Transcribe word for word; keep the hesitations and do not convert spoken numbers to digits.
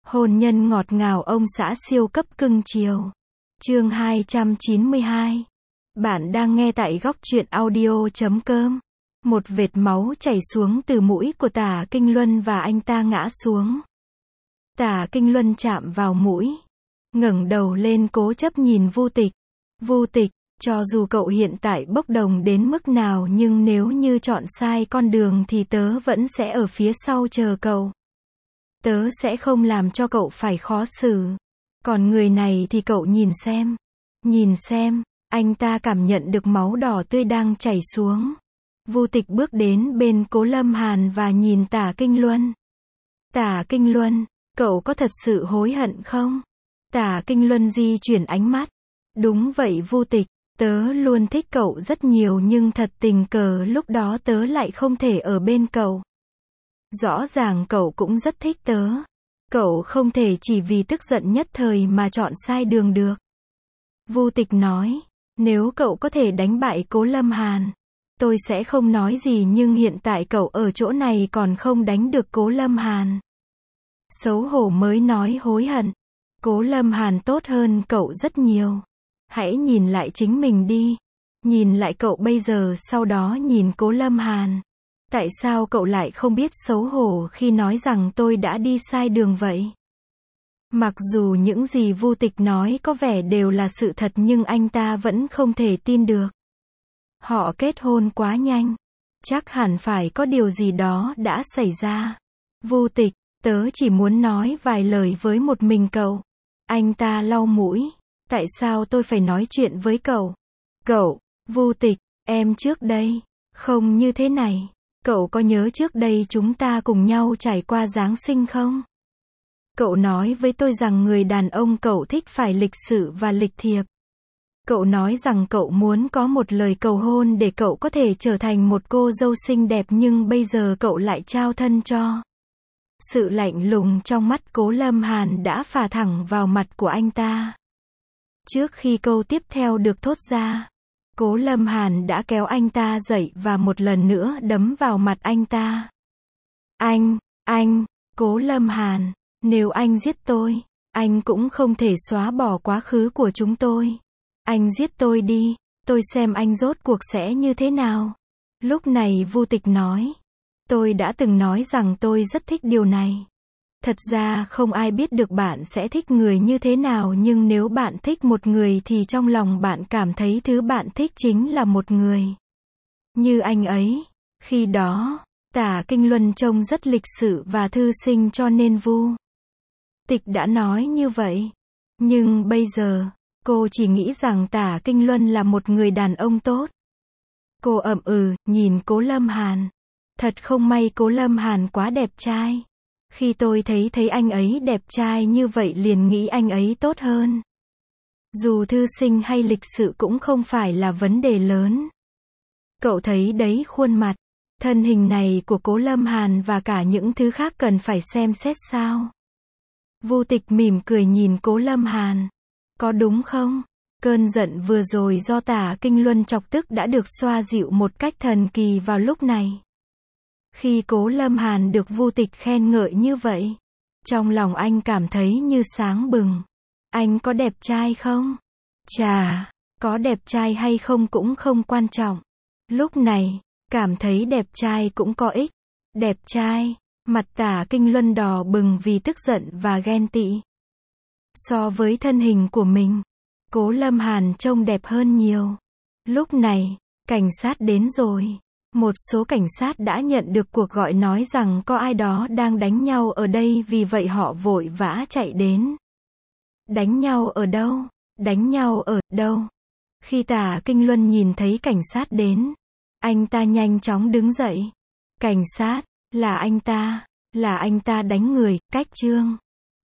Hôn nhân ngọt ngào ông xã siêu cấp cưng chiều. Chương hai trăm chín mươi hai. Bạn đang nghe tại góc truyện audio chấm com. Một vệt máu chảy xuống từ mũi của Tả Kinh Luân và anh ta ngã xuống. Tả Kinh Luân chạm vào mũi, ngẩng đầu lên cố chấp nhìn Vu Tịch. Vu Tịch, cho dù cậu hiện tại bốc đồng đến mức nào nhưng nếu như chọn sai con đường thì tớ vẫn sẽ ở phía sau chờ cậu. Tớ sẽ không làm cho cậu phải khó xử. Còn người này thì cậu nhìn xem. Nhìn xem, anh ta cảm nhận được máu đỏ tươi đang chảy xuống. Vu Tịch bước đến bên Cố Lâm Hàn và nhìn Tả Kinh Luân. Tả Kinh Luân, cậu có thật sự hối hận không? Tả Kinh Luân di chuyển ánh mắt. Đúng vậy Vu Tịch, tớ luôn thích cậu rất nhiều nhưng thật tình cờ lúc đó tớ lại không thể ở bên cậu. Rõ ràng cậu cũng rất thích tớ. Cậu không thể chỉ vì tức giận nhất thời mà chọn sai đường được. Vu Tịch nói, nếu cậu có thể đánh bại Cố Lâm Hàn, tôi sẽ không nói gì nhưng hiện tại cậu ở chỗ này còn không đánh được Cố Lâm Hàn. Xấu hổ mới nói hối hận. Cố Lâm Hàn tốt hơn cậu rất nhiều. Hãy nhìn lại chính mình đi. Nhìn lại cậu bây giờ sau đó nhìn Cố Lâm Hàn. Tại sao cậu lại không biết xấu hổ khi nói rằng tôi đã đi sai đường vậy? Mặc dù những gì Vu Tịch nói có vẻ đều là sự thật nhưng anh ta vẫn không thể tin được. Họ kết hôn quá nhanh. Chắc hẳn phải có điều gì đó đã xảy ra. Vu Tịch, tớ chỉ muốn nói vài lời với một mình cậu. Anh ta lau mũi. Tại sao tôi phải nói chuyện với cậu? Cậu, Vu Tịch, em trước đây, không như thế này. Cậu có nhớ trước đây chúng ta cùng nhau trải qua Giáng sinh không? Cậu nói với tôi rằng người đàn ông cậu thích phải lịch sự và lịch thiệp. Cậu nói rằng cậu muốn có một lời cầu hôn để cậu có thể trở thành một cô dâu xinh đẹp nhưng bây giờ cậu lại trao thân cho. Sự lạnh lùng trong mắt Cố Lâm Hàn đã phả thẳng vào mặt của anh ta. Trước khi câu tiếp theo được thốt ra, Cố Lâm Hàn đã kéo anh ta dậy và một lần nữa đấm vào mặt anh ta. Anh, anh, Cố Lâm Hàn, nếu anh giết tôi, anh cũng không thể xóa bỏ quá khứ của chúng tôi. Anh giết tôi đi, tôi xem anh rốt cuộc sẽ như thế nào. Lúc này Vu Tịch nói, tôi đã từng nói rằng tôi rất thích điều này. Thật ra không ai biết được bạn sẽ thích người như thế nào nhưng nếu bạn thích một người thì trong lòng bạn cảm thấy thứ bạn thích chính là một người như anh ấy. Khi đó, Tả Kinh Luân trông rất lịch sự và thư sinh cho nên Vu Tịch đã nói như vậy. Nhưng bây giờ, cô chỉ nghĩ rằng Tả Kinh Luân là một người đàn ông tốt. Cô ậm ừ, nhìn Cố Lâm Hàn. Thật không may Cố Lâm Hàn quá đẹp trai. Khi tôi thấy thấy anh ấy đẹp trai như vậy liền nghĩ anh ấy tốt hơn. Dù thư sinh hay lịch sự cũng không phải là vấn đề lớn. Cậu thấy đấy khuôn mặt, thân hình này của Cố Lâm Hàn và cả những thứ khác cần phải xem xét sao? Vu Tịch mỉm cười nhìn Cố Lâm Hàn. Có đúng không? Cơn giận vừa rồi do Tả Kinh Luân chọc tức đã được xoa dịu một cách thần kỳ vào lúc này. Khi Cố Lâm Hàn được Vu Tịch khen ngợi như vậy, trong lòng anh cảm thấy như sáng bừng. Anh có đẹp trai không? Chà, có đẹp trai hay không cũng không quan trọng. Lúc này, cảm thấy đẹp trai cũng có ích. Đẹp trai, mặt Tả Kinh Luân đỏ bừng vì tức giận và ghen tị. So với thân hình của mình, Cố Lâm Hàn trông đẹp hơn nhiều. Lúc này, cảnh sát đến rồi. Một số cảnh sát đã nhận được cuộc gọi nói rằng có ai đó đang đánh nhau ở đây vì vậy họ vội vã chạy đến. Đánh nhau ở đâu? Đánh nhau ở đâu? Khi Tả Kinh Luân nhìn thấy cảnh sát đến, anh ta nhanh chóng đứng dậy. Cảnh sát, là anh ta, là anh ta đánh người, cách trương.